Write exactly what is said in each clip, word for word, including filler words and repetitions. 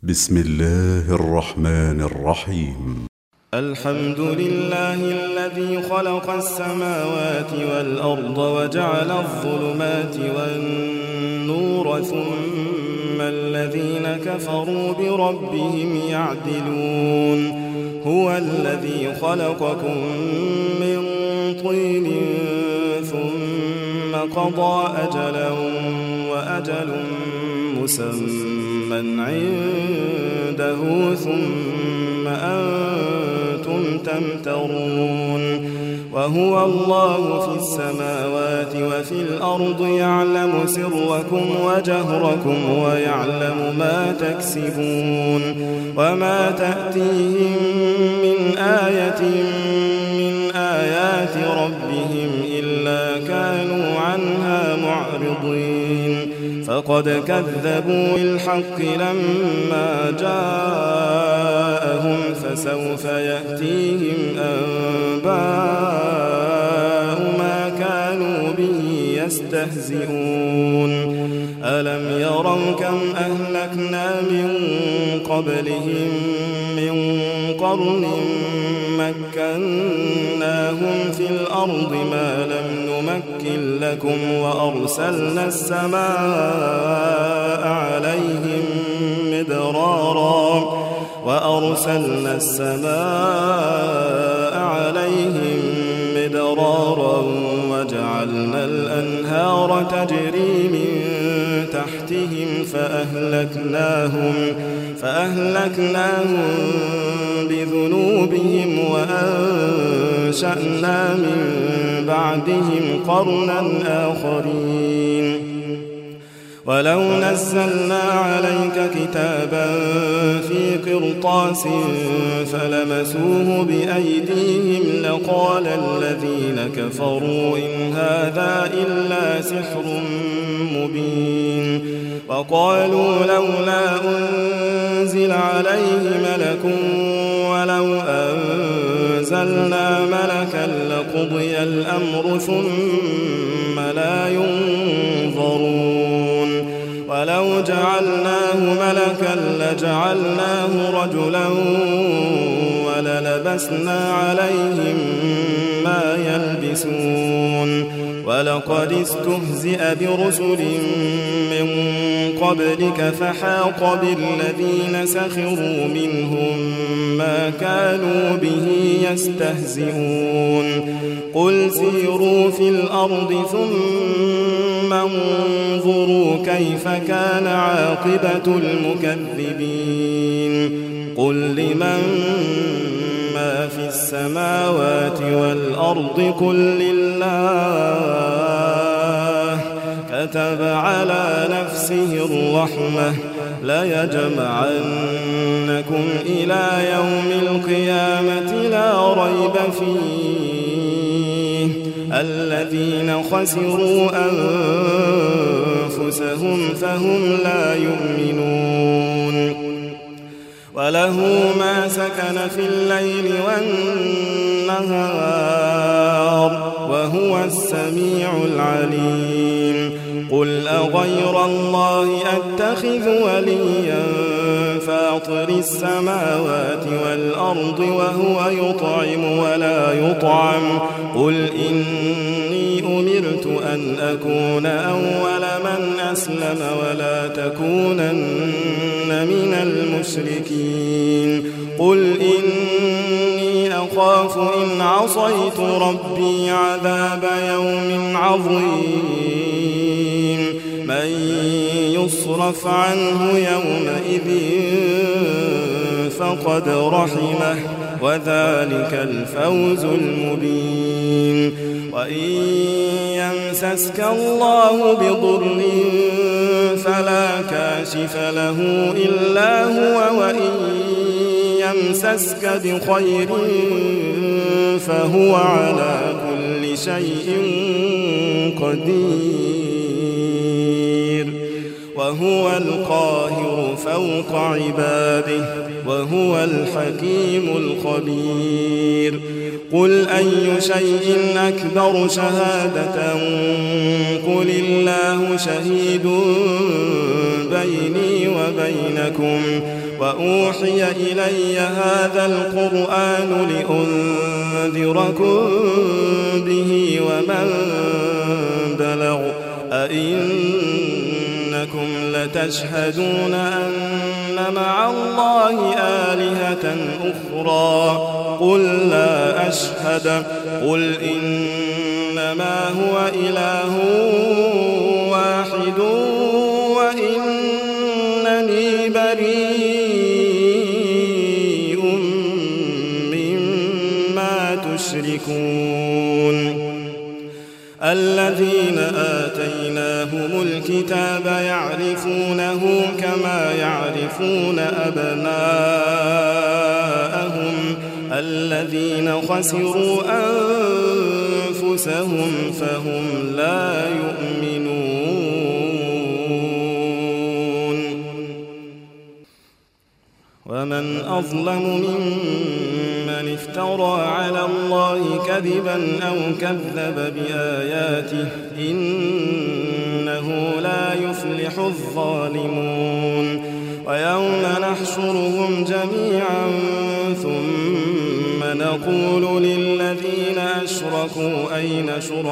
بسم الله الرحمن الرحيم. الحمد لله الذي خلق السماوات والأرض وجعل الظلمات والنور ثم الذين كفروا بربهم يعدلون. هو الذي خلقكم من طين ثم قضى أجلا وأجل مسمى عنده ثم أنتم تمترون. وهو الله في السماوات وفي الأرض يعلم سركم وجهركم ويعلم ما تكسبون. وما تأتيهم من آية من آيات ربهم إلا كانوا عنها معرضين. فقد كذبوا بالحق لما جاءهم فسوف يأتيهم أنباء ما كانوا به يستهزئون. ألم يروا كم أهلكنا من قبلهم من قرن مكناهم في الأرض ما لم نمكن لكم وأرسلنا السماء عليهم مدرارا وأرسلنا السماء عليهم مدرارا وجعلنا الأنهار تجري من تحتهم فأهلكناهم فأهلكناهم بذنوبهم وأنشأنا من بعدهم قرنا آخرين. ولو نزلنا عليك كتابا في قرطاس فلمسوه بأيديهم لقال الذين كفروا إن هذا إلا سحر مبين. وقالوا لولا أنزل عليه ملك ولو أنزلنا ملكا لقضي الأمر ثم لا ينظرون. ولو جعلناه ملكا لجعلناه رجلا وللبسنا عليهم ما يلبسون. ولقد استهزئ برسل من قبلك فحاق بالذين سخروا منهم ما كانوا به يستهزئون. قل سيروا في الأرض ثم انظروا كيف كان عاقبة المكذبين. قل لمن ما في السماوات والأرض قل لله كتب على نفسه الرحمة ليجمعنكم إلى يوم القيامة لا ريب فيه الذين خسروا أنفسهم فهم لا يؤمنون. وله ما سكن في الليل والنهار وهو السميع العليم. قل أغير الله أتخذ وليا فاطر السماوات والأرض وهو يطعم ولا يطعم. قل إني أمرت أن أكون أول من أسلم ولا تكونن من المشركين. قل إني أخاف إن عصيت ربي عذاب يوم عظيم. من يصرف عنه يومئذ فقد رحمه وذلك الفوز المبين. وإن يمسسك الله بضر فلا كاشف له إلا هو وإن يمسسك بخير فهو على كل شيء قدير. وهو القاهر فوق عباده وهو الحكيم الخبير. قل أي شيء أكبر شهادة قل الله شهيد بيني وبينكم وأوحي إلي هذا القرآن لأنذركم به ومن بلغ أئنكم لتشهدون أن مع الله آلهة أخرى قل لا أشهد قل إنما هو إله واحد وإنني بريء مما تشركون الذين آتيناهم الكتاب يعرفونه كما يعرفون أبناءهم الذين خسروا أنفسهم فهم لا يؤمنون ومن أظلم ممن افترى على الله كذبا أو كذب بآياته إنه لا يفلح الظالمون ويوم نحشرهم جميعا ثم نقول للذين أشركوا أين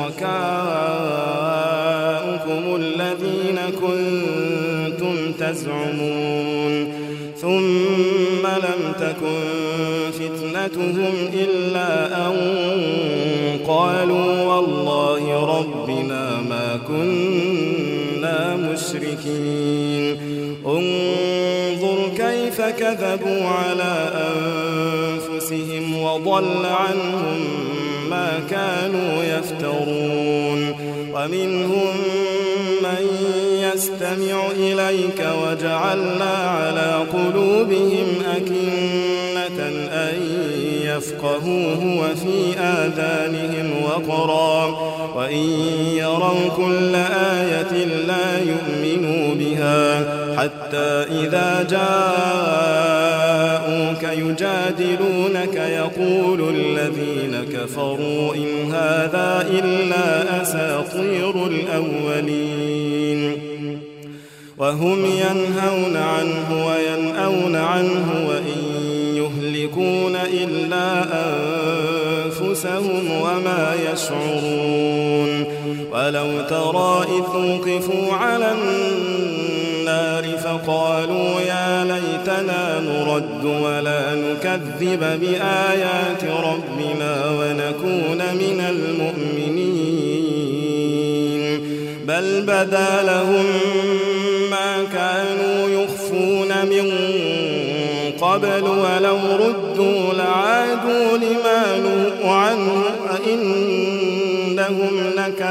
شركاؤكم الذين كنتم تزعمون ثم لم تكن فتنتهم إلا أن قالوا والله ربنا ما كنا مشركين انظر كيف كذبوا على أنفسهم وضل عنهم ما كانوا يفترون ومنهم من يستمع إليك وجعلنا على قلوبهم أكنة أن يفقهوه وفي آذانهم وقرا وإن يروا كل آية لا يؤمنوا بها حتى إذا جاءوك يجادلونك يقول الذين كفروا إن هذا إلا أساطير الأولين وهم ينهون عنه وينأون عنه وإن يهلكون إلا أنفسهم وما يشعرون ولو ترى إذ وقفوا على النار فقالوا يا ليتنا نرد ولا نكذب بآيات ربنا ونكون من المؤمنين بل بدا لهم ما كانوا يخفون من قبل ولو ردوا لعادوا لما نهوا عنه وإنهم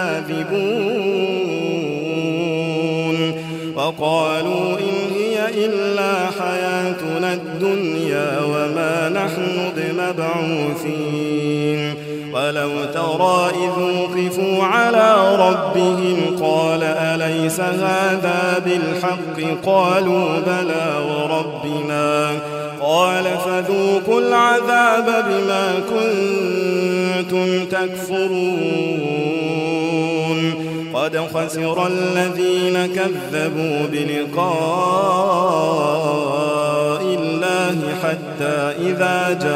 لكاذبون وقالوا إن هي إلا حياتنا الدنيا وما نحن بمبعوثين ولو ترى إذ وقفوا على ربهم قال أليس هذا بالحق قالوا بلى وربنا قال فذوقوا العذاب بما كنتم تكفرون قد خسر الذين كذبوا بلقاء الله حتى إذا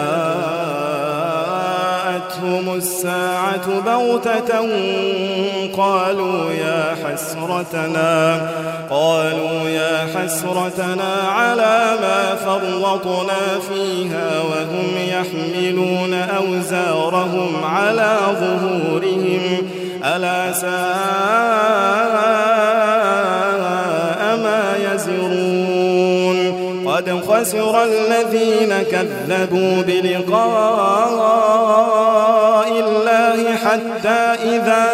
جاءتهم الساعة بغتة قالوا يا حسرتنا قالوا يا حسرتنا على ما فرطنا فيها وهم يحملون أوزارهم على ظهورهم ألا ساء ما يزرون قد خسر الذين كذبوا بلقاء الله حتى إذا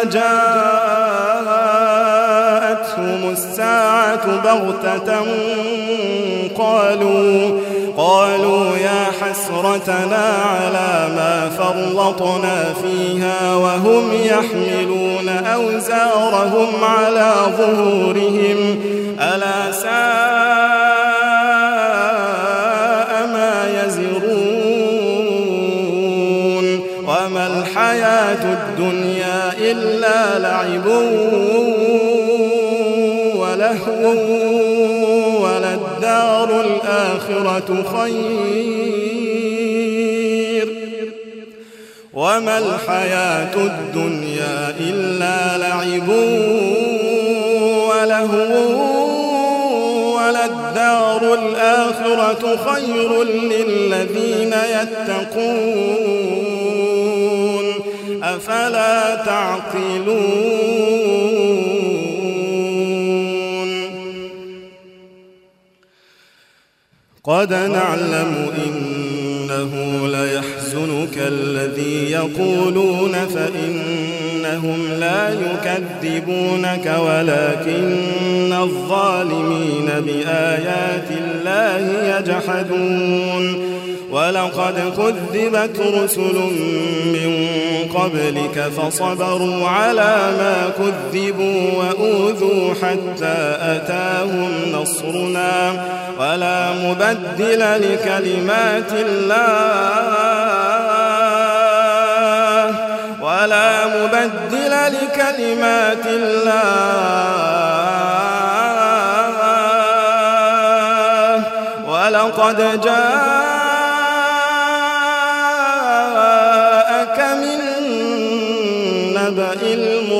جاءتهم الساعة بغتة قالوا قالوا يا حسرتنا على ما فرطنا فيها وهم يحملون أوزارهم على ظهورهم ألا ساء ما يزرون وما الحياة الدنيا إلا لعب ولهو وَلَلدَّارُ الْآخِرَةُ خَيْرٌ وَمَا الْحَيَاةُ الدُّنْيَا إِلَّا لَعِبٌ وَلَهْوٌ وَلَلدَّارُ الْآخِرَةُ خَيْرٌ لِّلَّذِينَ يَتَّقُونَ أَفَلَا تَعْقِلُونَ قَدْ نَعْلَمُ إِنَّهُ لَيَحْزُنُكَ الَّذِي يَقُولُونَ فَإِنَّهُمْ لَا يُكَذِّبُونَكَ وَلَكِنَّ الظَّالِمِينَ بِآيَاتِ اللَّهِ يَجْحَدُونَ وَلَقَدْ كُذِّبَتْ رُسُلٌ مِّن قَبْلِكَ فَصَبَرُوا عَلَىٰ مَا كُذِّبُوا وَأُوذُوا حَتَّىٰ أَتَاهُمْ نَصْرُنَا وَلَا مُبَدِّلَ لِكَلِمَاتِ اللَّهِ وَلَا مُبَدِّلَ لِكَلِمَاتِ اللَّهِ وَلَقَدْ جَاءَكَ مِن نَّبَإِ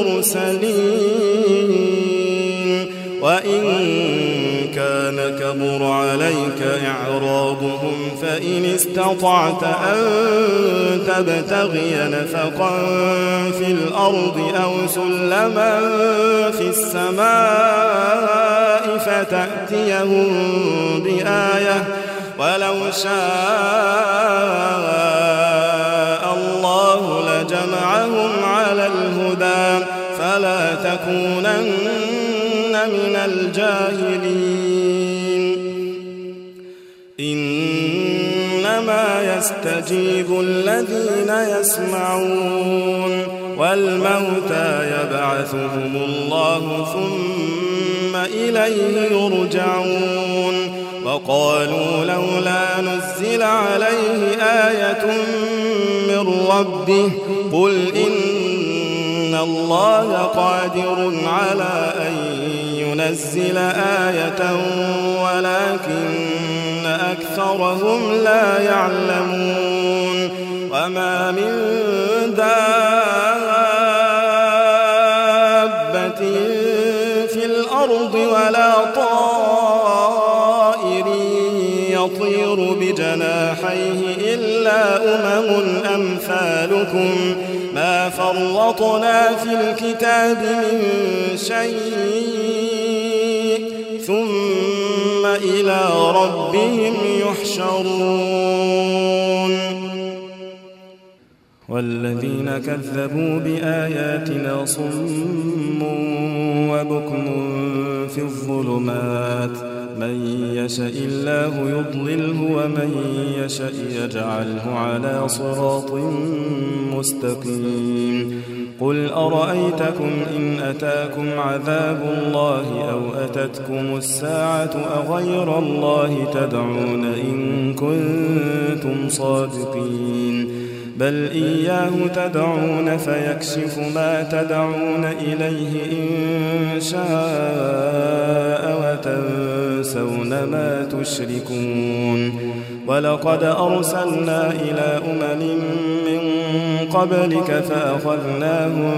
الْمُرْسَلِينَ وَإِن كَانَ كَبُرَ عَلَيْكَ إِعْرَاضُهُمْ فَإِنِ اسْتَطَعْتَ أَن تَبْتَغِيَ نَفَقًا فِي الْأَرْضِ أَوْ سُلَّمًا فِي السَّمَاءِ فَتَأْتِيَهُم بِآيَةٍ وَلَوْ شَاءَ اللَّهُ لَجَمَعَهُمْ عَلَى الْهُدَىٰ فَلَا تَكُونَنَّ مِنَ الْجَاهِلِينَ إِنَّمَا يَسْتَجِيبُ الَّذِينَ يَسْمَعُونَ وَالْمَوْتَىٰ يَبْعَثُهُمُ اللَّهُ ثُمَّ إِلَيْهِ يُرْجَعُونَ وَقَالُوا لَوْلَا نُزِّلَ عَلَيْهِ آيَةٌ مِّن رَّبِّهِ قُلْ إِنَّ اللَّهَ قَادِرٌ عَلَىٰ أَن يُنَزِّلَ آيَةً وَلَٰكِنَّ أَكْثَرَهُمْ لَا يَعْلَمُونَ وَمَا مِن دَابَّةٍ فِي الْأَرْضِ وَلَا طَائِرٍ يَطِيرُ بِجَنَاحَيْهِ إِلَّا أُمَمٌ أَمْثَالُكُم مَّا فَرَّطْنَا فِي الْكِتَابِ مِن شَيْءٍ ثُمَّ إِلَىٰ رَبِّهِمْ يُحْشَرُونَ وَالَّذِينَ كَذَّبُوا بِآيَاتِنَا صُمٌّ وَبُكْمٌ فِي الظُّلُمَاتِ مَن يَشَإِ اللَّهُ يُضْلِلْهُ وَمَن يَشَأْ يَجْعَلْهُ عَلَىٰ صِرَاطٍ مُّسْتَقِيمٍ قُلْ أَرَأَيْتَكُمْ إِنْ أَتَاكُمْ عَذَابُ اللَّهِ أَوْ أَتَتْكُمُ السَّاعَةُ أَغَيْرَ اللَّهِ تَدْعُونَ إِن كُنتُمْ صَادِقِينَ بَلْ إِيَّاهُ تَدْعُونَ فَيَكْشِفُ مَا تَدْعُونَ إِلَيْهِ إِن شَاءَ وَتَنسَوْنَ مَا تُشْرِكُونَ وَلَقَدْ أَرْسَلْنَا إِلَىٰ أُمَمٍ مِّن قَبْلِكَ فَأَخَذْنَاهُم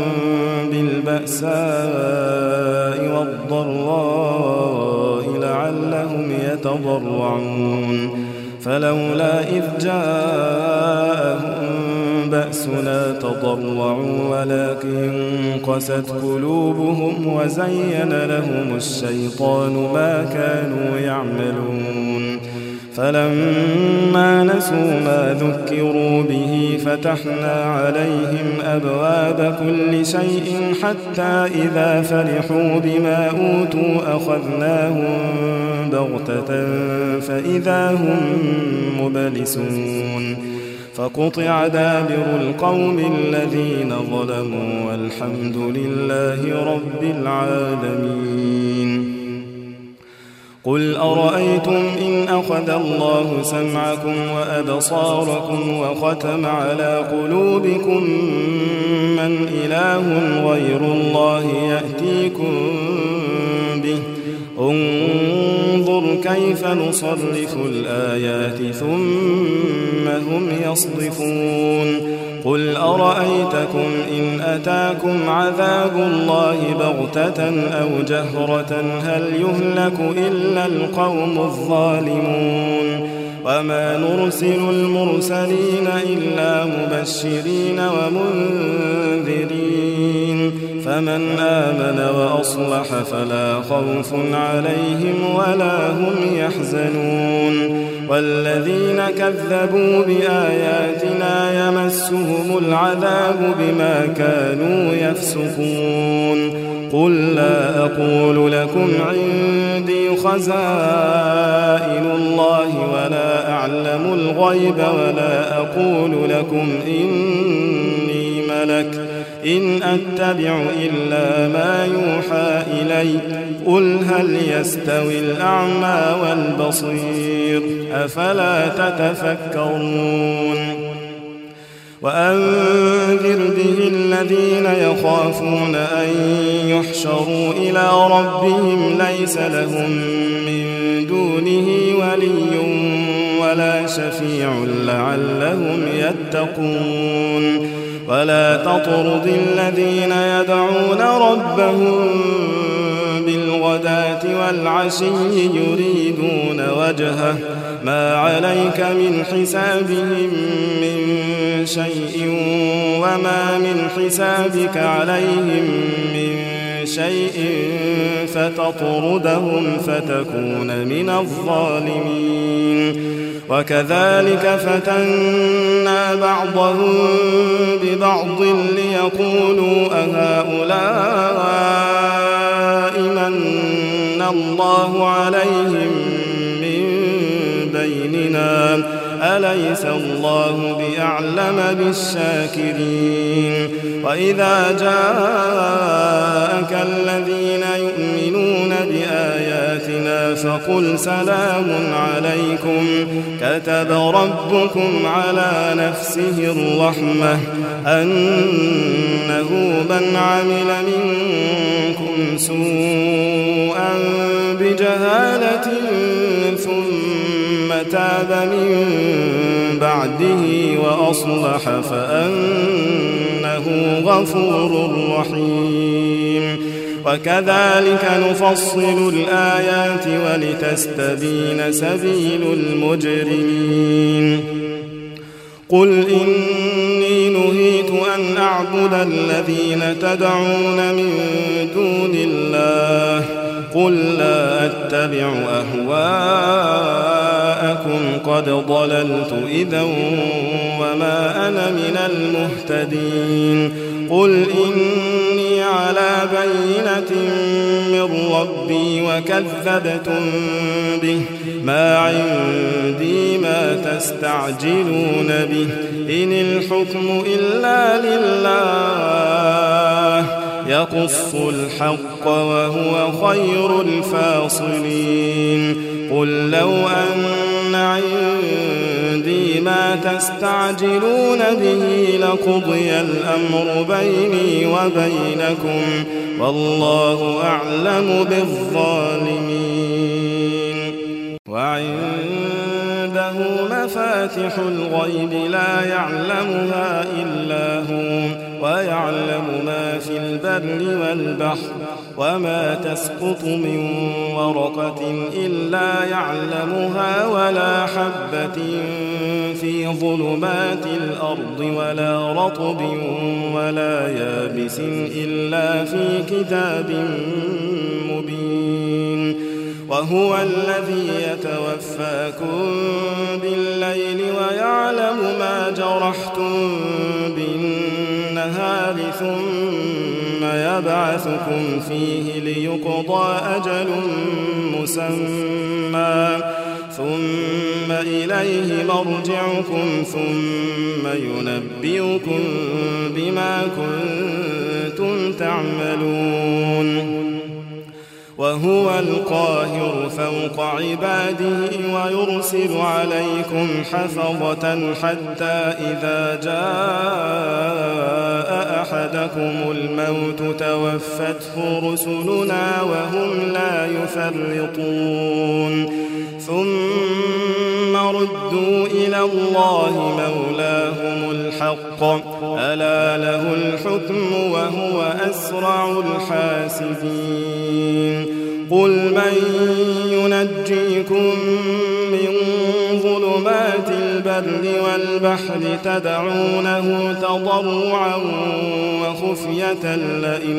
بِالْبَأْسَاءِ وَالضَّرَّاءِ لَعَلَّهُمْ يَتَضَرَّعُونَ فَلَوْلَا إِذْ جَاءَهُم بَأْسُنَا تَضَرَّعُوا وَلَٰكِن قَسَتْ قُلُوبُهُمْ وَزَيَّنَ لَهُمُ الشَّيْطَانُ مَا كَانُوا يَعْمَلُونَ فَلَمَّا نَسُوا مَا ذُكِّرُوا بِهِ فَتَحْنَا عَلَيْهِمْ أَبْوَابَ كُلِّ شَيْءٍ حَتَّىٰ إِذَا فَرِحُوا بِمَا أُوتُوا أَخَذْنَاهُم بَغْتَةً فَإِذَا هُم مُّبْلِسُونَ فَقُطِعَ دَابِرُ الْقَوْمِ الَّذِينَ ظَلَمُوا وَالْحَمْدُ لِلَّهِ رَبِّ الْعَالَمِينَ قُلْ أَرَأَيْتُمْ إِنْ أَخَذَ اللَّهُ سَمْعَكُمْ وَأَبْصَارَكُمْ وَخَتَمَ عَلَىٰ قُلُوبِكُم مَّنْ إِلَٰهٌ غَيْرُ اللَّهِ يَأْتِيكُم بِهِ انظُرْ كيف نصرف الآيات ثم هم يصدفون قل أرأيتكم إن أتاكم عذاب الله بغتة أو جهرة هل يهلك إلا القوم الظالمون وما نرسل المرسلين إلا مبشرين ومنذرين فمن آمن وأصلح فلا خوف عليهم ولا هم يحزنون والذين كذبوا بآياتنا يمسهم العذاب بما كانوا يفسقون قل لا أقول لكم عندي خزائن الله ولا أعلم الغيب ولا أقول لكم إني ملك إن أتبع إلا ما يوحى إلي قل هل يستوي الأعمى والبصير أفلا تتفكرون وأنذر به الذين يخافون أن يحشروا إلى ربهم ليس لهم من دونه ولي ولا شفيع لعلهم يتقون ولا تطرد الذين يدعون ربهم بالغداة والعشي يريدون وجهه ما عليك من حسابهم من شيء وما من حسابك عليهم من شيء فتطردهم فتكون من الظالمين وكذلك فتنا بعضهم ببعض ليقولوا أهؤلاء من الله عليهم من بيننا أليس الله بأعلم بالشاكرين وإذا جاءك الذين يؤمنون بآياتنا فقل سلام عليكم كتب ربكم على نفسه الرحمة أنه من عمل منكم سوءا بجهالة ثم تاب من بعده وأصلح فأنه غفور رحيم وكذلك نفصل الآيات ولتستبين سبيل المجرمين قل إني نهيت أن أعبد الذين تدعون من دون الله قل لا أتبع أهواءكم قد ضللت إذا وما أنا من المهتدين قل إني على بينة من ربي وكذبتم به ما عندي ما تستعجلون به إن الحكم إلا لله يقص الحق وهو خير الفاصلين قل لو أن عندي ما تستعجلون به لقضي الأمر بيني وبينكم والله أعلم بالظالمين وعنده مفاتح الغيب لا يعلمها إلا هو ويعلم ما في البر والبحر وما تسقط من ورقة إلا يعلمها ولا حبة في ظلمات الأرض ولا رطب ولا يابس إلا في كتاب مبين وهو الذي يتوفاكم بالليل ويعلم ما جرحتم بالنهار ثم يبعثكم فيه ليقضى أجل مسمى ثم إليه مرجعكم ثم ينبئكم بما كنتم تعملون وهو القاهر فوق عباده ويرسل عليكم حفظة حتى إذا جاء أحدكم الموت توفته رسلنا وهم لا يفرطون ثم ردوا إلى الله مولاهم الحق ألا له الحكم وهو أسرع الحاسبين قل من ينجيكم من ظلمات البر والبحر تدعونه تضرعا وخفية لئن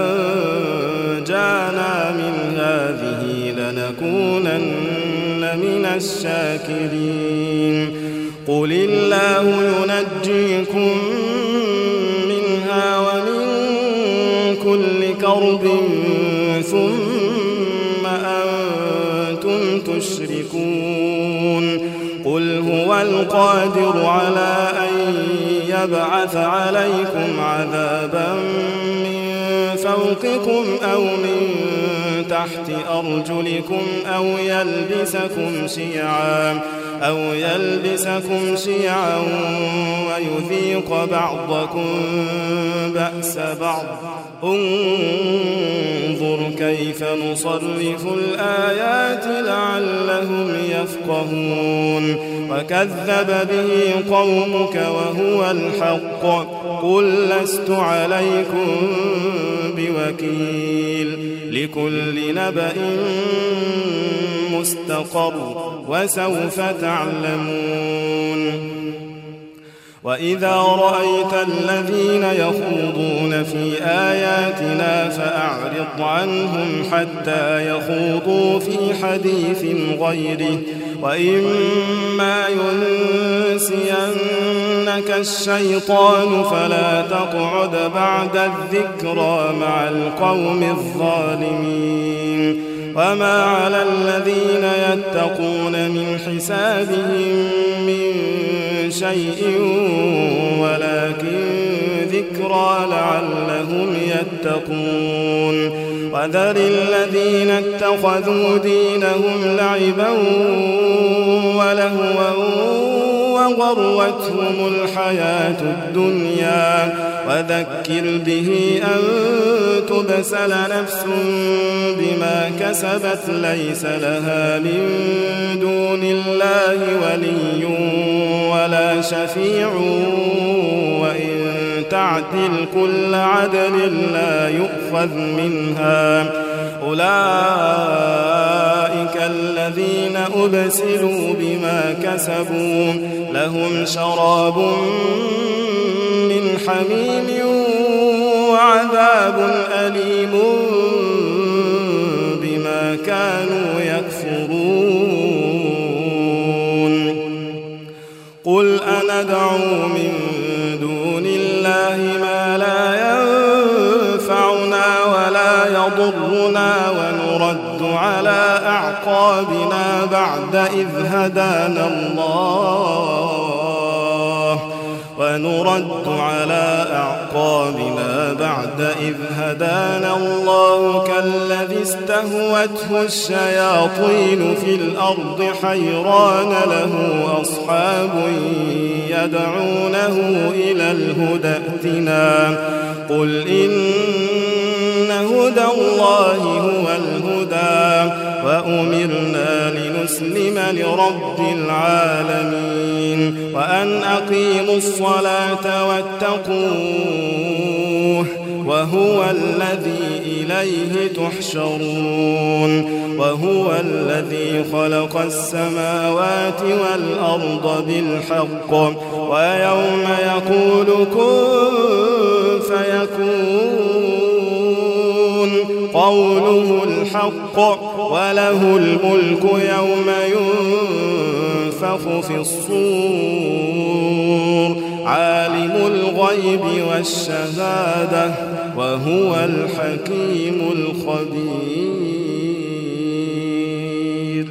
أنجانا من هذه لنكونن من الشاكرين قل الله ينجيكم منها ومن كل كرب ثم أنتم تشركون قل هو القادر على أن يبعث عليكم عذابا من فوقكم أو من تحت أرجلكم أو يلبسكم شيعا أو يلبسكم شيعا ويذيق بعضكم بأس بعض انظر كيف نصرف الآيات لعلهم يفقهون وكذب به قومك وهو الحق قل لست عليكم بوكيل لكل نبأ مستقر وسوف تعلمون وإذا رأيت الذين يخوضون في آياتنا فأعرض عنهم حتى يخوضوا في حديث غيره وإما ينسينك الشيطان فلا تقعد بعد الذكرى مع القوم الظالمين وما على الذين يتقون من حسابهم من شيء ولكن ذكرى لعلهم يتقون وذر الذين اتخذوا دينهم لعبا ولهوا وغرتهم الحياة الدنيا وذكر به أن تبسل نفس بما كسبت ليس لها من دون الله ولي ولا شفيع وإن تعدل كل عدل لا يؤخذ منها أولئك الذين أبسلوا بما كسبوا لهم شراب من حميم وعذاب أليم بما كانوا يكفرون قل أندعو من دون الله ما لا ينفعنا ولا يضرنا ونرد على أعقابنا بعد إذ هدانا الله ونرد على أعقابنا بعد إذ هدانا الله كالذي استهوته الشياطين في الأرض حيران له أصحاب يدعونه إلى الهدى ائتنا قل إن هدى الله هو الهدى وأمرنا لنسلم لرب العالمين وأن أقيموا الصلاة واتقوه وهو الذي إليه تحشرون وهو الذي خلق السماوات والأرض بالحق ويوم يقول كن فيكون قوله الحق وله الملك يوم ينفخ في الصور عالم الغيب والشهادة وهو الحكيم الخبير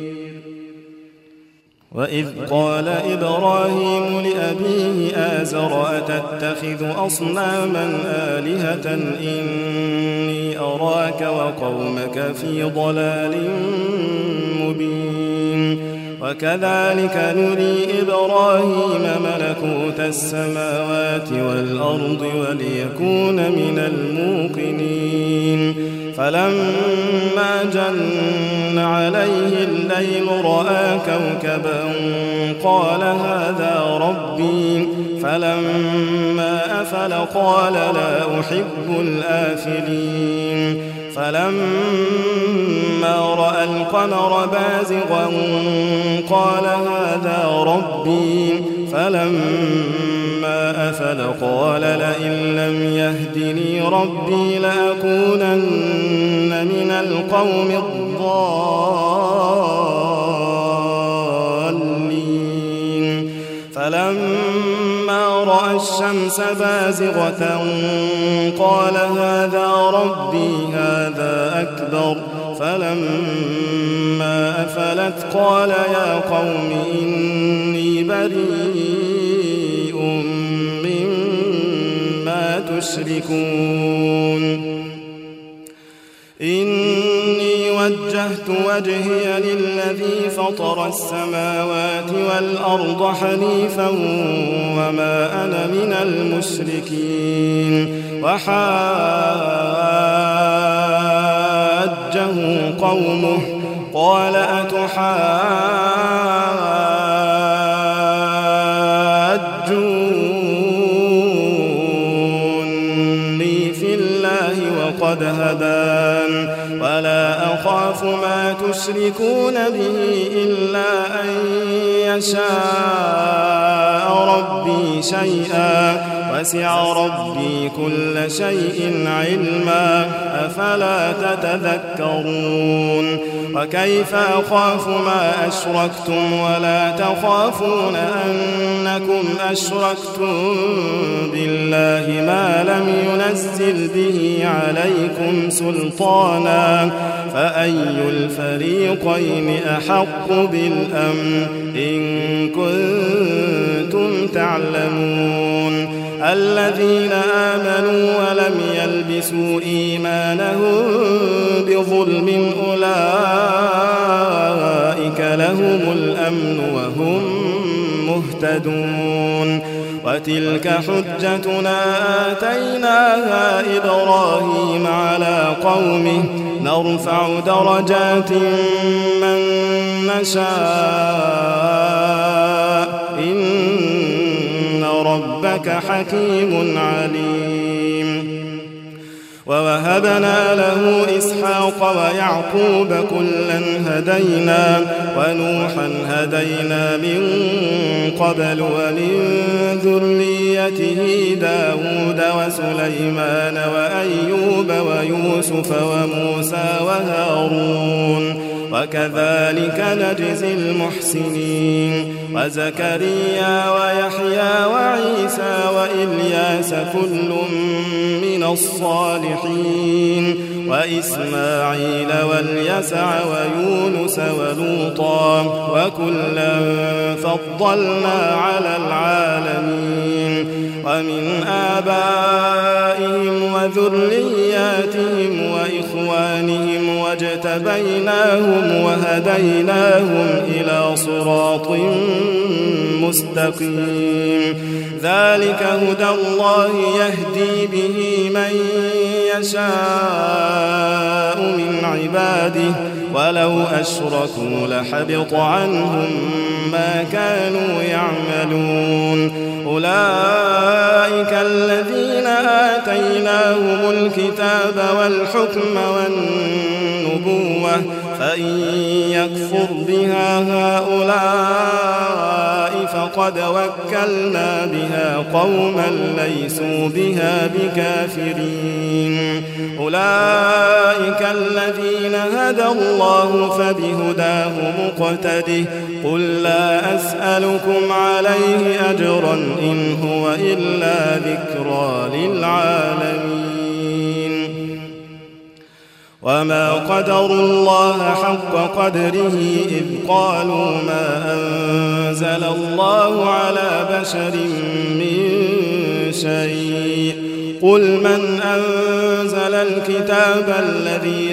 وإذ قال إبراهيم لأبيه آزر أتتخذ أصناما آلهة إني أراك وقومك في ضلال مبين وكذلك نري إبراهيم ملكوت السماوات والأرض وليكون من الموقنين فلما جن عليه الليل رأى كوكبا قال هذا ربي فلما أفل قال لا أحب الآفلين فلما رأى القمر بازغا قال هذا ربي فلما أفل قال لئن لم يهدني ربي لأكونن من القوم الضالين فلما رأى الشمس بازغة قال هذا ربي هذا أكبر فلما أفلت قال يا قوم إني بريء مما تشركون إني وجهت وجهي للذي فطر السماوات والأرض حنيفا وما أنا من المشركين وحاجه قومه قال أتحاجوني في الله وقد هدان ولا أخاف ما تشركون به إلا أن يشاء ربي شيئا وسع ربي كل شيء علما أفلا تتذكرون وكيف أخاف ما أشركتم ولا تخافون أنكم أشركتم بالله ما لم ينزل به عليكم سلطانا فأي الفريقين أحق بالأمن إن كنتم تعلمون الذين آمنوا ولم يلبسوا إيمانهم بظلم أولئك لهم الأمن وهم مهتدون وتلك حجتنا آتيناها إبراهيم على قومه نرفع درجات من نشاء إن ربك حكيم عليم ووهبنا له إسحاق ويعقوب كلا هدينا ونوحا هدينا من قبل ومن ذريته داود وسليمان وأيوب ويوسف وموسى وهارون وكذلك نجزي المحسنين وزكريا ويحيى وعيسى وإلياس كل من الصالحين وإسماعيل واليسع ويونس ولوطا وكلا فضلنا على العالمين ومن آبائهم وذرياتهم وإخوانهم واجتبيناهم وهديناهم إلى صراط مستقيم ذلك هدى الله يهدي به من يشاء من عباده ولو أشركوا لحبط عنهم ما كانوا يعملون أولئك الذين آتيناهم الكتاب والحكم والنبوة فإن يكفر بها هؤلاء فقد وكلنا بها قوما ليسوا بها بكافرين أولئك الذين هدى الله فبهداه مقتده قل لا أسألكم عليه أجرا إن هو إلا ذكرى للعالمين وما قدروا الله حق قدره إذ قالوا ما أنزل الله على بشر من شيء قل من أنزل الكتاب الذي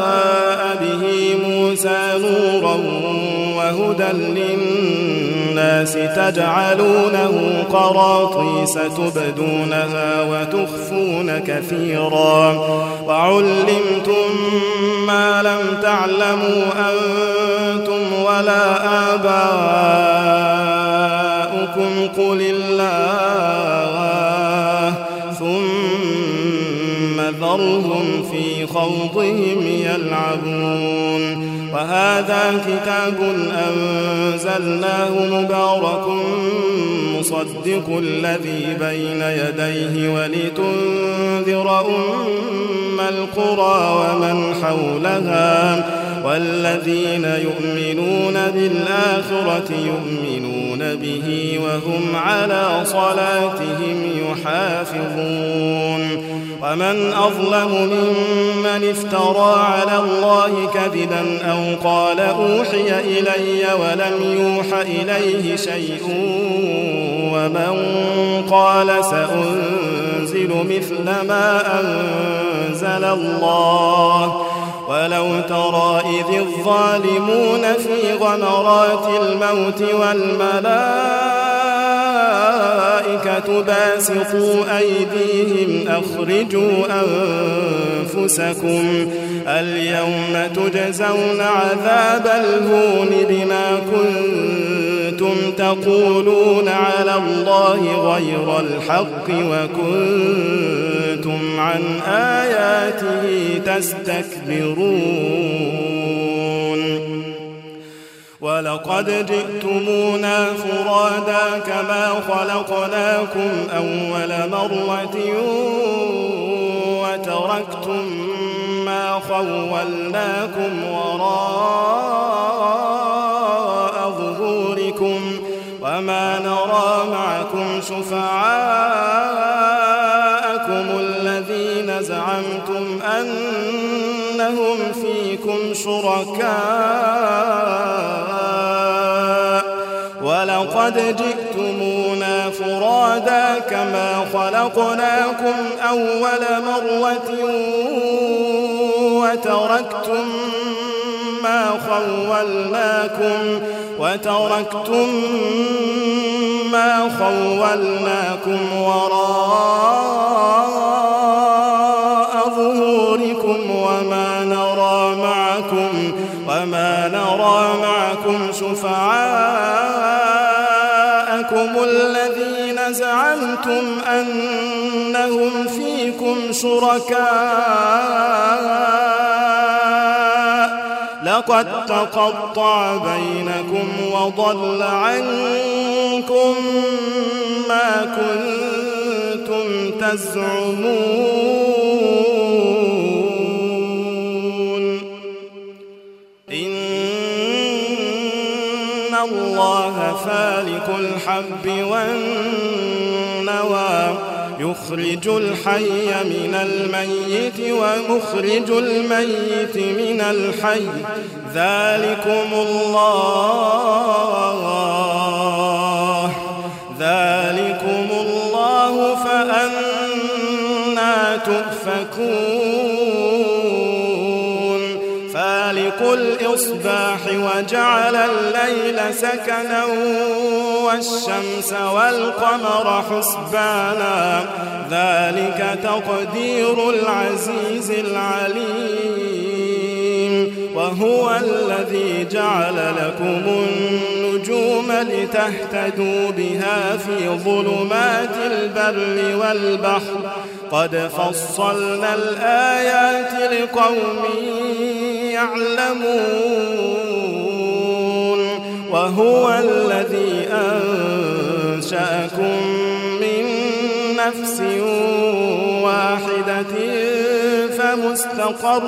جاء به موسى نورا وهدى للناس الناس تجعلونه قراطيس تبدونها وتخفون كثيرا وعلمتم ما لم تعلموا أنتم ولا آباؤكم قل الله ثم ذرهم في خوضهم يلعبون. وهذا كتاب أنزلناه مبارك مصدق الذي بين يديه ولتنذر أم القرى ومن حولها والذين يؤمنون بالآخرة يؤمنون به وهم على صلاتهم يحافظون. ومن أظلم ممن افترى على الله كذبا أو قال أوحي إلي ولم يوح إليه شيء ومن قال سأنزل مثل ما أنزل الله ولو ترى إذ الظالمون في غمرات الموت والملائكة باسطوا أيديهم أخرجوا أنفسكم اليوم تجزون عذاب الهون بما كنتم تقولون على الله غير الحق وكنتم عن آياته تستكبرون. ولقد جئتمونا فرادا كما خلقناكم أول مرة وتركتم ما خولناكم وراء ظهوركم وما نرى معكم شفعاءكم الذين زعمتم أنهم فيكم شركاء ولقد جئتمونا فرادا كما خلقناكم أول مرة وتركتم ما خولناكم وتركتم ما خولناكم وراء ظهوركم وما نرى معكم وما نرى معكم شفعاءكم الذين زعمتم أنهم فيكم شركاء لقد تقطع بينكم وضل عنكم ما كنتم تزعمون. إن الله فالق الحب والنوى يخرج الحي من الميت ومخرج الميت من الحي ذلكم الله ذلكم الله فأنى تؤفكون. فالق الإصباح وجعل الليل سكنا والشمس والقمر حسبانا ذلك تقدير العزيز العليم. وهو الذي جعل لكم النجوم لتهتدوا بها في ظلمات البر والبحر قد فصلنا الآيات لقوم يعلمون. وهو الذي أنشأكم من نفس واحدة فمستقر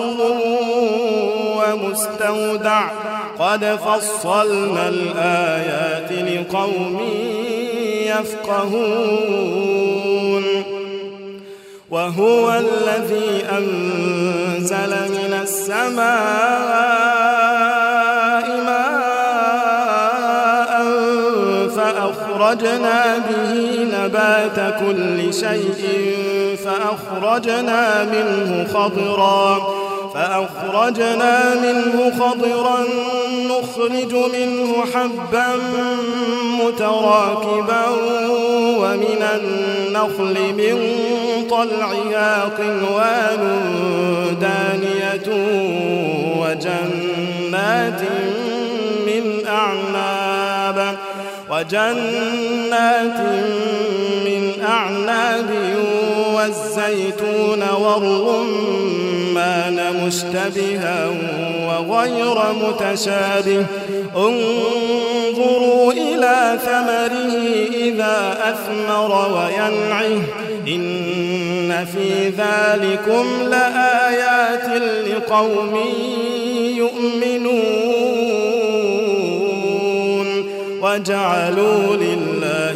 ومستودع قد فصلنا الآيات لقوم يفقهون. وهو الذي أنزل من السماء ماء فأخرجنا به نبات كل شيء فأخرجنا منه خضرا فأخرجنا منه خضرا نخرج منه حبا متراكبا ومن النخل من طلعها قنوان دانية وجنات من أعناب وجنات من أعناب والزيتون والرمان مشتبها وغير متشابه انظروا إلى ثمره إذا أثمر وينعه إن في ذلكم لآيات لقوم يؤمنون وجعلوا لله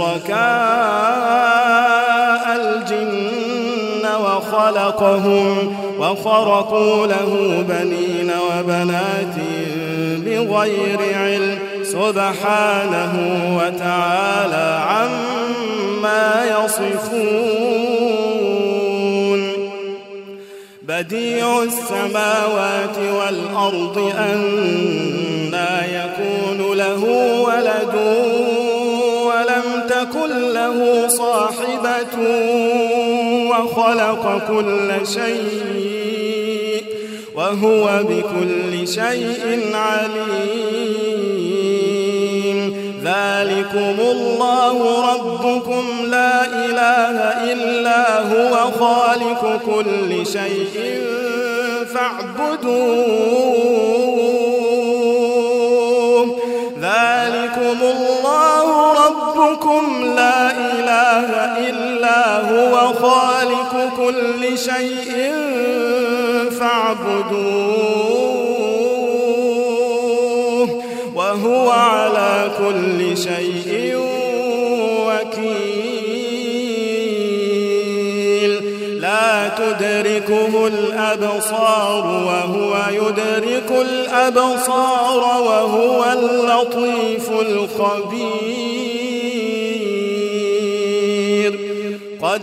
شركاء الجن وخلقهم وخرقوا له بنين وبنات بغير علم سبحانه وتعالى عما يصفون بديع السماوات والأرض أنى يكون له ولد ولم تكن له صاحبة وخلق كل شيء وهو بكل شيء عليم ذلكم الله ربكم لا إله إلا هو خالق كل شيء فاعبدوه ذلكم الله ربكم لا إله إلا هو خالق كل شيء فاعبدوه وهو على كل شيء وكيل لا تدركه الأبصار وهو يدرك الأبصار وهو اللطيف الخبير قد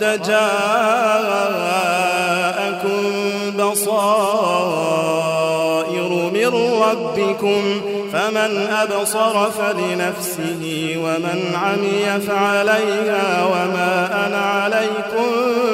جاءكم بصائر من ربكم فمن أبصر فلنفسه ومن عمي فعليها وما أنا عليكم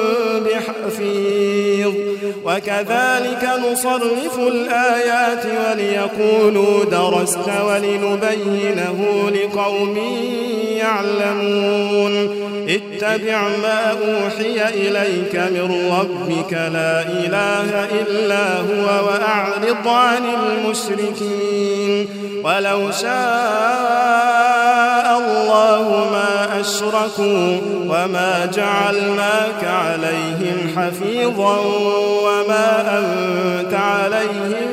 بحفيظ وكذلك نصرف الآيات وليقولوا درست ولنبينه لقوم يعلمون اتبع ما أوحي إليك من ربك لا إله إلا هو وأعرض عن المشركين ولو شاء الله ما أشركوا وما جعلناك عليهم حفيظا وما أنت عليهم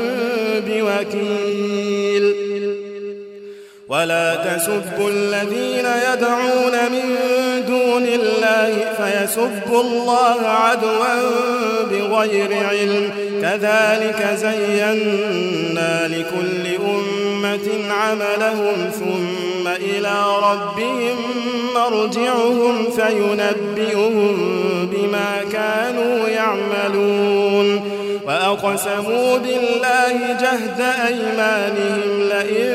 بوكيل ولا تسبوا الذين يدعون من دون الله فيسبوا الله عدوا بغير علم كذلك زينا لكل أمة عملهم ثم إلى ربهم مرجعهم فينبئهم بما كانوا يعملون وأقسموا بالله جهد أيمانهم لئن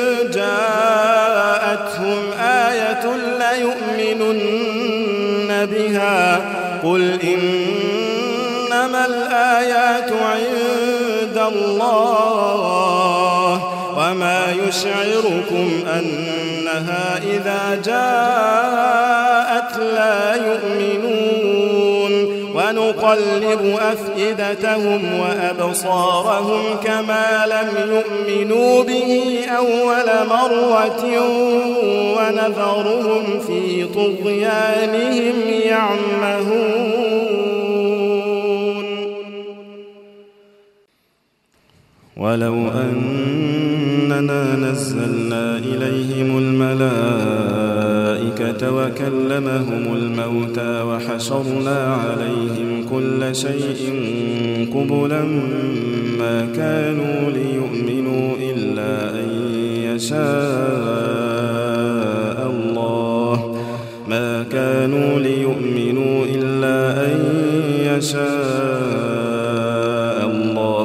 جاءتهم آية ليؤمنن بها قل إنما الآيات عند الله وما يشعركم أنها إذا جاءت لا يؤمنون ونقلب أفئدتهم وأبصارهم كما لم يؤمنوا به أول مرة ونذرهم في طغيانهم يعمهون ولو أننا نزلنا إليهم الملائكة وكلمهم الموتى وحشرنا عليهم كل شيء قبلا ما كانوا ليؤمنوا إلا أن يشاء الله ما كانوا ليؤمنوا إلا أن يشاء الله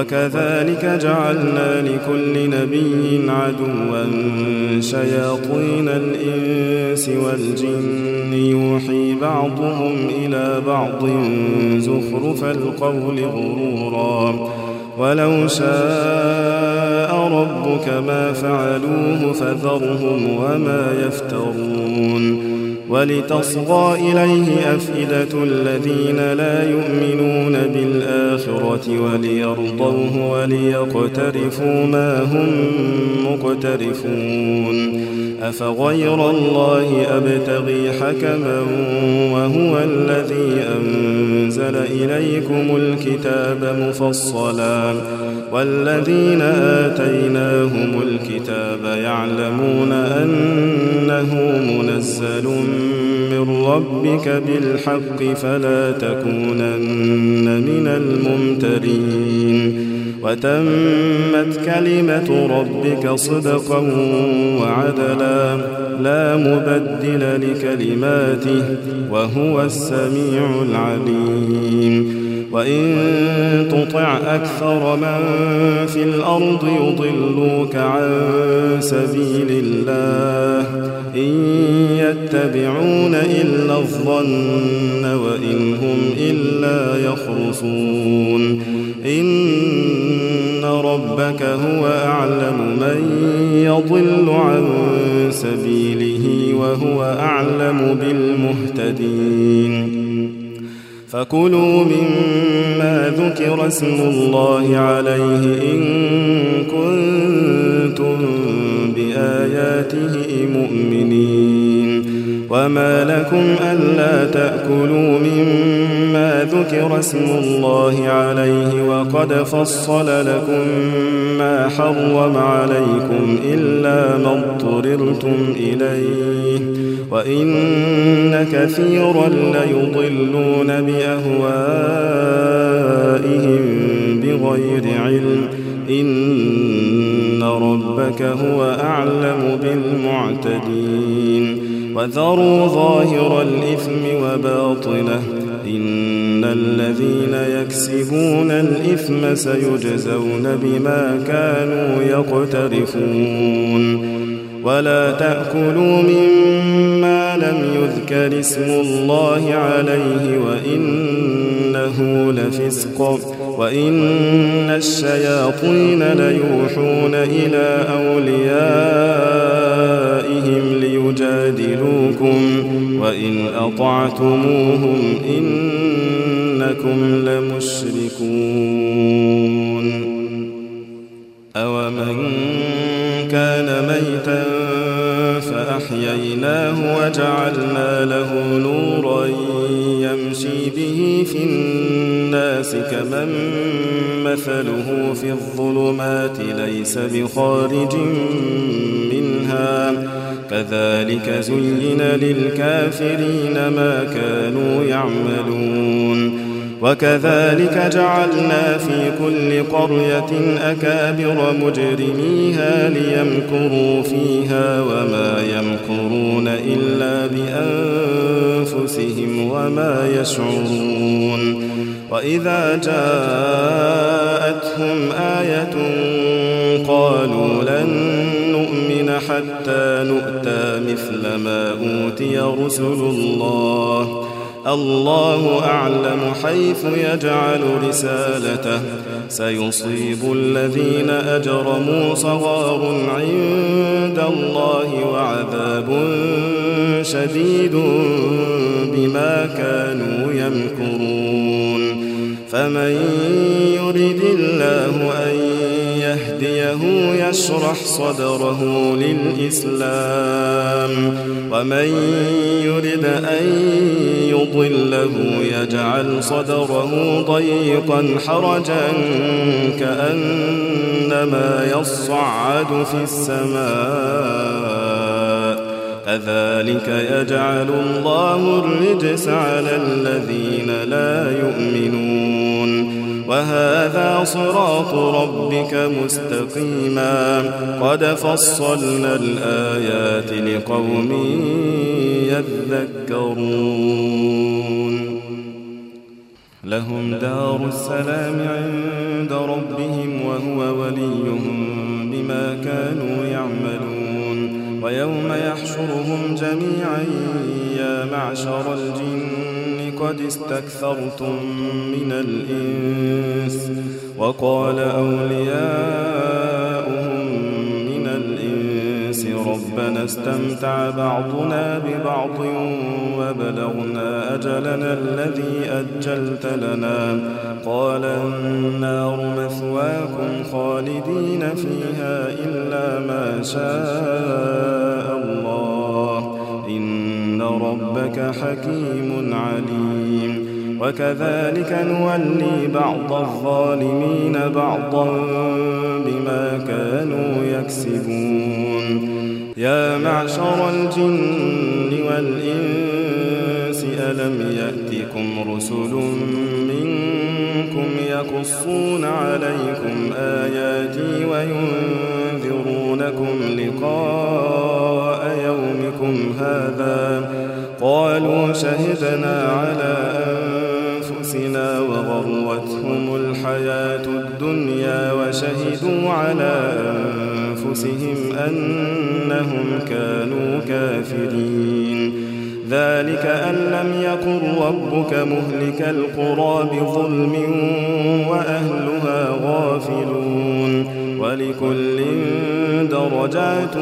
وكذلك جعلنا لكل نبي عدوا شياطين الإنس والجن يوحي بعضهم إلى بعض زخرف القول غرورا ولو شاء ربك ما فعلوه فذرهم وما يفترون ولتصغى إليه أفئدة الذين لا يؤمنون بالآخرة وليرضوه وليقترفوا ما هم مقترفون أفغير الله أبتغي حكما وهو الذي أنزل إليكم الكتاب مفصلا والذين آتيناهم الكتاب يعلمون أنه منزل من ربك بالحق فلا تكونن من الممترين وتمت كلمة ربك صدقا وعدلا لا مبدل لكلماته وهو السميع العليم وإن تطع أكثر من في الأرض يضلوك عن سبيل الله إن يتبعون إلا الظن وإن هم إلا يخرصون إن ربك هو أعلم من يضل عن سبيله وهو أعلم بالمهتدين فكلوا مما ذكر اسم الله عليه إن كنتم بآياته مؤمنين وما لكم ألا تأكلوا مما ذكر اسم الله عليه وقد فصل لكم ما حرم عليكم إلا ما اضطررتم إليه وإن كثيرا ليضلون بأهوائهم بغير علم إن ربك هو أعلم بالمعتدين وذروا ظاهر الإثم وباطنه إن الذين يكسبون الإثم سيجزون بما كانوا يقترفون ولا تأكلوا مما لم يذكر اسم الله عليه وإنه لفسق وإن الشياطين ليوحون إلى أوليائهم ليجادلوكم وإن أطعتموهم إنكم لمشركون أومن كان ميتا فأحييناه وجعلنا له نورا يمشي به في الناس كمن مثله في الظلمات ليس بخارج منها كذلك زين للكافرين ما كانوا يعملون وكذلك جعلنا في كل قرية أكابر مجرميها ليمكروا فيها وما يمكرون إلا بأنفسهم وما يشعرون وإذا جاءتهم آية قالوا لن نؤمن حتى نؤتى مثل ما أوتي رسل الله الله أعلم حيث يجعل رسالته سيصيب الذين أجرموا صغار عند الله وعذاب شديد بما كانوا يمكرون فمن يرد الله أن يهديه يشرح صدره للإسلام ومن يرد أن يضله يجعل صدره ضيقا حرجا كأنما يصعد في السماء كذلك يجعل الله الرجس على الذين لا يؤمنون وهذا صراط ربك مستقيما قد فصلنا الآيات لقوم يذكرون لهم دار السلام عند ربهم وهو وليهم بما كانوا يعملون ويوم يحشرهم جميعا يا معشر الجن قد استكثرتم من الإنس وقال أولياؤهم من الإنس ربنا استمتع بعضنا ببعض وبلغنا أجلنا الذي أجلت لنا قال النار مثواكم خالدين فيها إلا ما شاء الله إن ربك حكيم عليم وكذلك نولي بعض الظالمين بعضا بما كانوا يكسبون يا معشر الجن والإنس ألم يأتكم رسل منكم يقصون عليكم آياتي وينذرونكم لقاء يومكم هذا قالوا شهدنا على أنفسنا وغرتهم الحياة الدنيا وشهدوا على أنفسهم أنهم كانوا كافرين ذلك أن لم يكن ربك مهلك القرى بظلم وأهلها غافلون ولكل درجات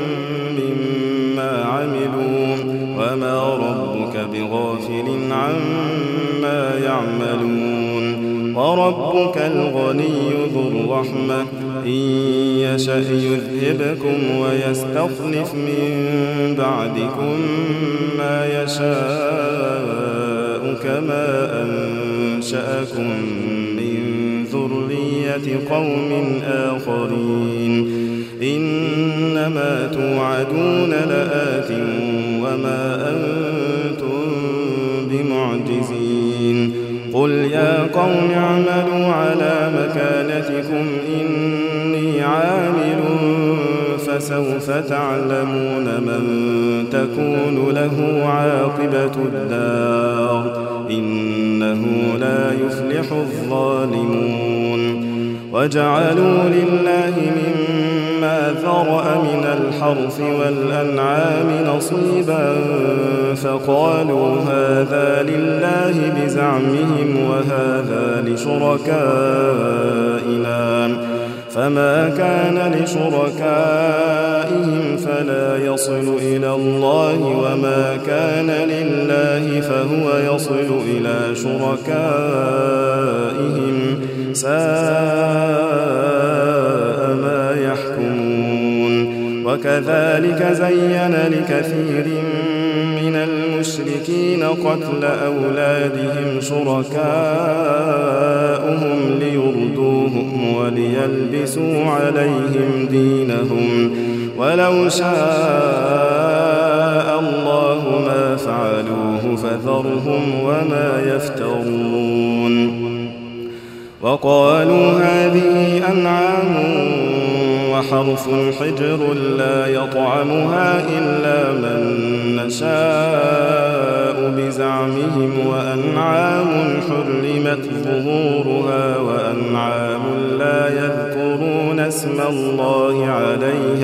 مما عملوا وما ربك بغافل عما يعملون وربك الغني ذو الرحمة إن يشأ يذهبكم ويستخلف من بعدكم ما يشاء كما أنشأكم من ذرية قوم آخرين إنما توعدون لآت وما أنتم بمعجزين قل يا قوم اعملوا على مكانتكم إني عامل فسوف تعلمون من تكون له عاقبة الدار إنه لا يفلح الظالمون وجعلوا لله مما ذرأ من الحرث والأنعام نصيبا فقالوا هذا لله بزعمهم وهذا لشركائنا فما كان لشركائهم فلا يصل إلى الله وما كان لله فهو يصل إلى شركائهم ساء ما يحكمون وكذلك زين لكثير من المشركين قتل أولادهم شركاؤهم ليردوهم وليلبسوا عليهم دينهم ولو شاء الله ما فعلوه فذرهم وما يفترون وقالوا هذه أنعام وحرث حجر لا يطعمها إلا من نشاء بزعمهم وأنعام حرمت ظهورها وأنعام لا يذكرون اسم الله عليها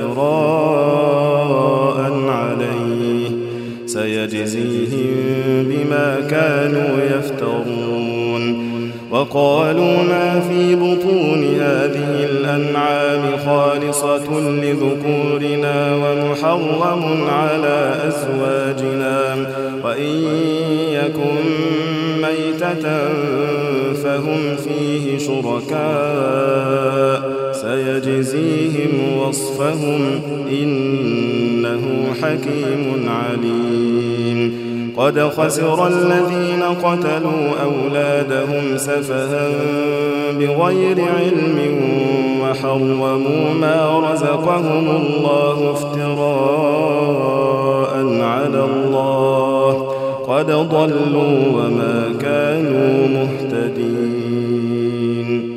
افتراء عليه سيجزيهم بما كانوا يفترون وقالوا ما في بطون هذه الأنعام خالصة لذكورنا ومحرم على أزواجنا وإن يكن ميتة فهم فيه شركاء سيجزيهم وصفهم إنه حكيم عليم قد خسر الذين قتلوا أولادهم سفها بغير علم وحرموا ما رزقهم الله افتراء على الله قد ضلوا وما كانوا مهتدين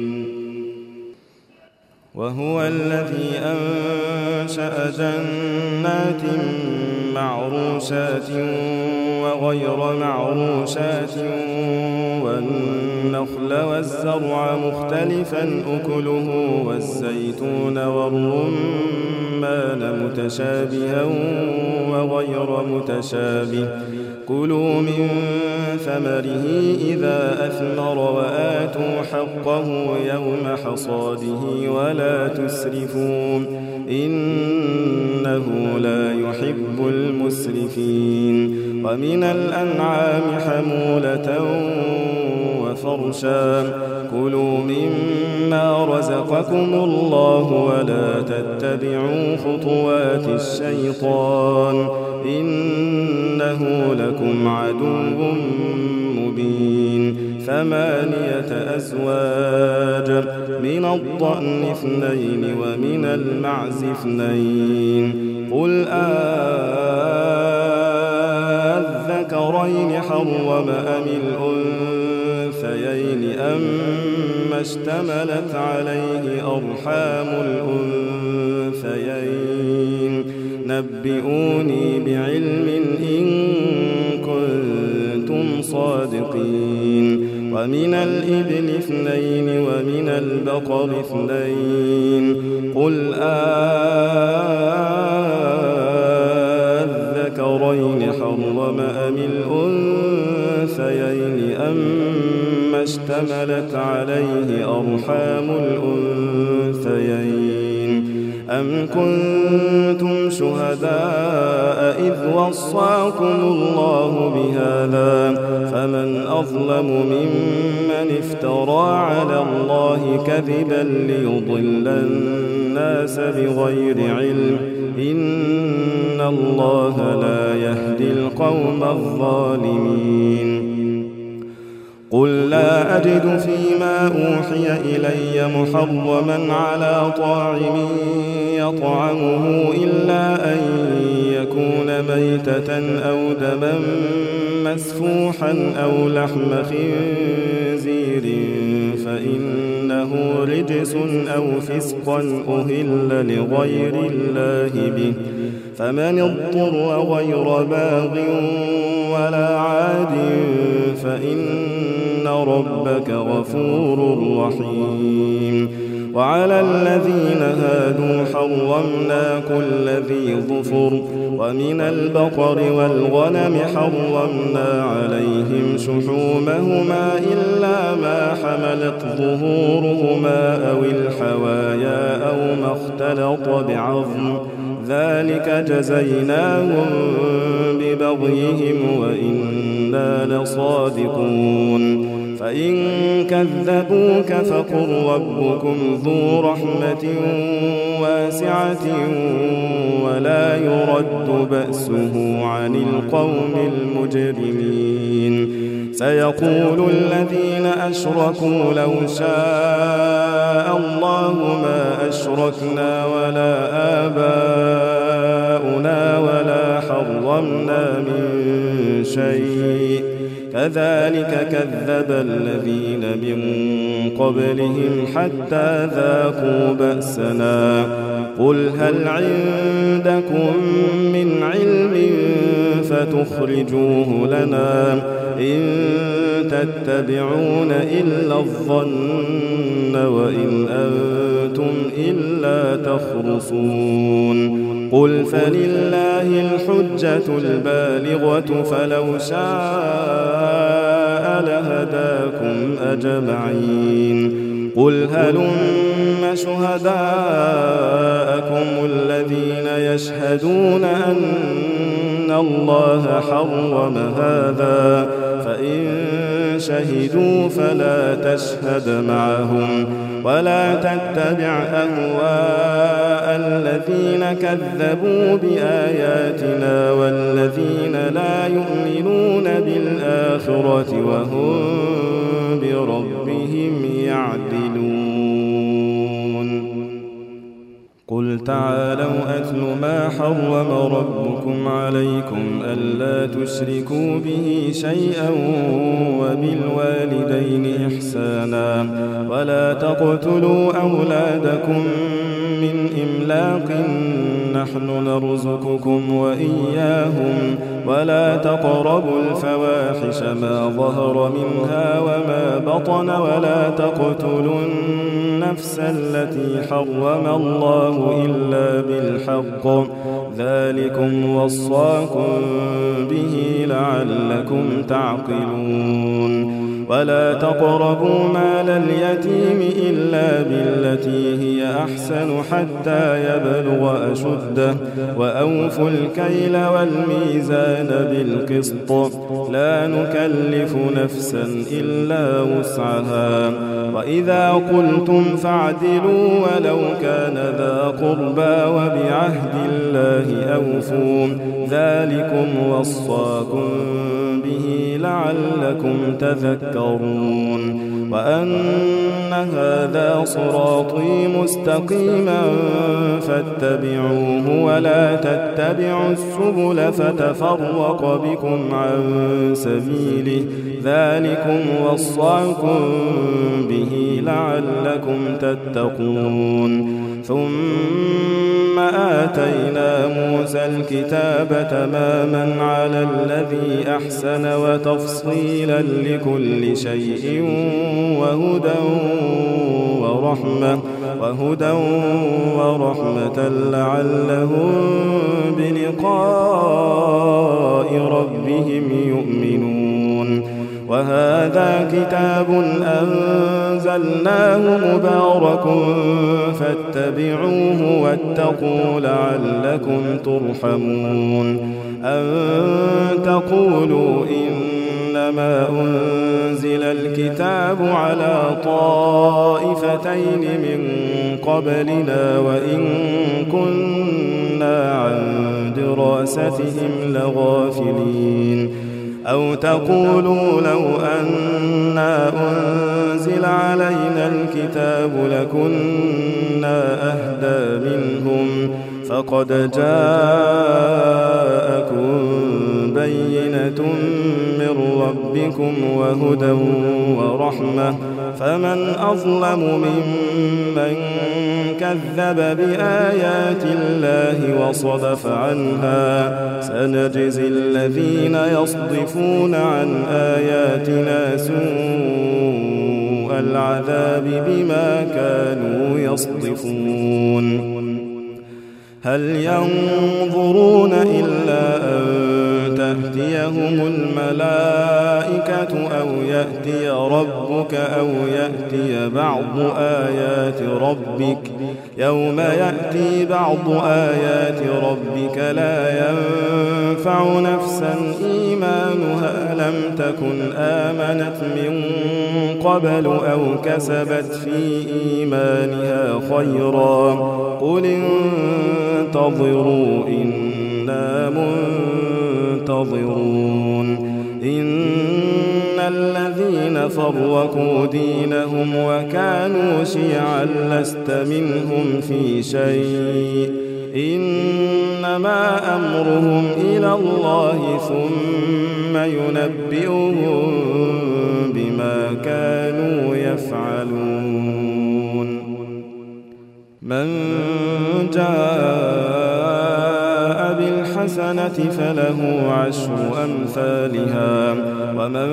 وهو الذي أنشأ جنات معروشات وغير معروشات والنخل والزرع مختلفا أكله والزيتون والرمان متشابها وغير متشابه كلوا من ثمره إذا أثمر وآتوا حقه يوم حصاده ولا تسرفوا إنه لا يحب المسرفين ومن الأنعام حمولة وفرشا كلوا مما رزقكم الله ولا تتبعوا خطوات الشيطان إنه لكم عدو مبين ثمانية أزواج من الضأن اثنين ومن المعز اثنين قل أذكرين حرم أم الأنثيين أما اشتملت عليه أرحام الأنثيين نبئوني بعلم إن كنتم صادقين ومن الإبل اثنين ومن البقر اثنين قل أذكرين حرم أم الأنثيين أما اشتملت عليه أرحام الأنثيين أم كنتم شهداء إذ وصاكم الله بهذا فمن أظلم ممن افترى على الله كذبا ليضل الناس بغير علم إن الله لا يهدي القوم الظالمين قل لا أجد فيما أوحي إلي محرما على طاعم يطعمه إلا أن يكون ميتة أو دما مسفوحا أو لحم خنزير فإنه رجس أو فسقا أهل لغير الله به فمن اضطر غير باغ ولا عاد فإن ربك غفور رحيم وعلى الذين هادوا حرمنا كل ذي ظفر ومن البقر والغنم حرمنا عليهم شحومهما إلا ما حملت ظهورهما أو الحوايا أو ما اختلط بعظم ذلك جزيناهم ببغيهم وإنا لصادقون فإن كذبوك فقل ربكم ذو رحمة واسعة ولا يرد بأسه عن القوم المجرمين سيقول الذين أشركوا لو شاء الله ما أشركنا ولا آباؤنا ولا حرمنا من شيء كذلك كذب الذين من قبلهم حتى ذاقوا بأسنا قل هل عندكم من علم فتخرجوه لنا إن تتبعون إلا الظن وإن أنتم إلا تخرصون قل فلله الحجة البالغة فلو شاء لهداكم أجمعين قل هلم شهداءكم الذين يشهدون أن الله حرم هذا فإن شهدوا فلا تشهد معهم ولا تتبع أهواء الذين كذبوا بآياتنا والذين لا يؤمنون بالآخرة وهم بربهم يعدلون قل تعالوا أتل ما حرم ربكم عليكم ألا تشركوا به شيئا وبالوالدين إحسانا ولا تقتلوا أولادكم من إملاق نحن نرزقكم وإياهم ولا تقربوا الفواحش ما ظهر منها وما بطن ولا تقتلوا النفس التي حرم الله إلا بالحق ذلكم وصاكم به لعلكم تعقلون ولا تقربوا مال اليتيم إلا بالتي هي أحسن حتى يبلغ أشده وأوفوا الكيل والميزان بالقسط لا نكلف نفسا إلا وسعها وإذا قلتم فاعدلوا ولو كان ذا قربى وبعهد الله أوفوا ذلكم وصاكم به لعلكم تذكرون وأن هذا صراطي مستقيما فاتبعوه ولا تتبعوا السبل فتفرق بكم عن سبيله ذلكم وصاكم به لعلكم تتقون ثم آتينا موسى الكتاب تماما على الذي أحسن وتفصيلا لكل شيء وهدى ورحمة وهدى ورحمة لعلهم بلقاء ربهم يؤمنون وهذا كتاب أنزلناه مبارك فاتبعوه واتقوا لعلكم ترحمون أن تقولوا إنما أنزل الكتاب على طائفتين من قبلنا وإن كنا عن دراستهم لغافلين أو تقولوا لو أنا أنزل علينا الكتاب لكنا أهدى منهم فقد جاءكم بينة من ربكم وهدى ورحمة فمن أظلم ممن كذب بآيات الله وصدف عنها سنجزي الذين يصدفون عن آياتنا سوء العذاب بما كانوا يصدفون هل ينظرون إلا أن تأتيهم الملائكة أو يأتي ربك أو يأتي بعض آيات ربك يوم يأتي بعض آيات ربك لا ينفع نفسا إيمانها لم تكن آمنت من قبل أو كسبت في إيمانها خيرا قل انتظروا إنا منتظرون إن الذين فرقوا دينهم وكانوا شيعا لست منهم في شيء إنما أمرهم إلى الله ثم ينبئهم بما كانوا يفعلون من جاء بالحسنة فله عشر أمثالها ومن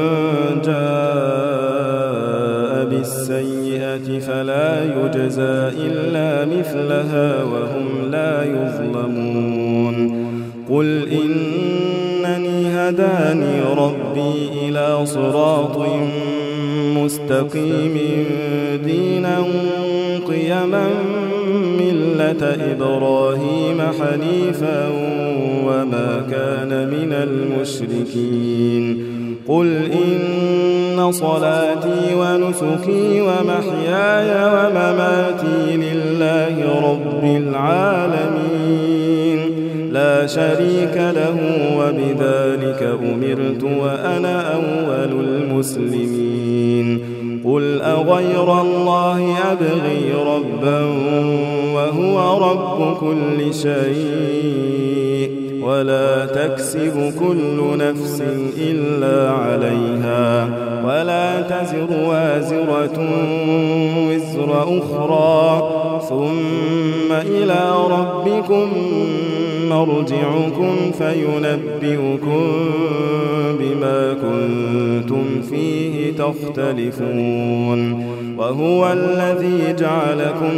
جاء بالسيئة فلا يجزى إلا مثلها وهم لا يظلمون قل إنني هداني ربي إلى صراط مستقيم دينا قيما ملة إبراهيم حنيفا وما كان من المشركين قل إن صلاتي ونسكي ومحياي ومماتي لله رب العالمين لا شريك له وبذلك أمرت وأنا أول المسلمين قل أغير الله أبغي ربا وهو رب كل شيء ولا تكسب كل نفس إلا عليها ولا تزر وازرة وزر أخرى ثم إلى ربكم مرجعكم فينبئكم بما كنتم فيه تختلفون وهو الذي جعلكم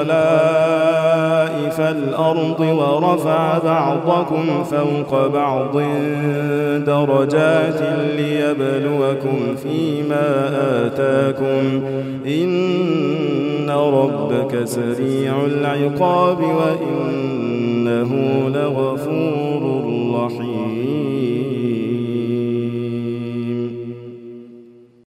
خلائف الأرض ورفع بعضكم فوق بعض درجات ليبلوكم فيما آتاكم إن ربك سريع العقاب وإنه لغفور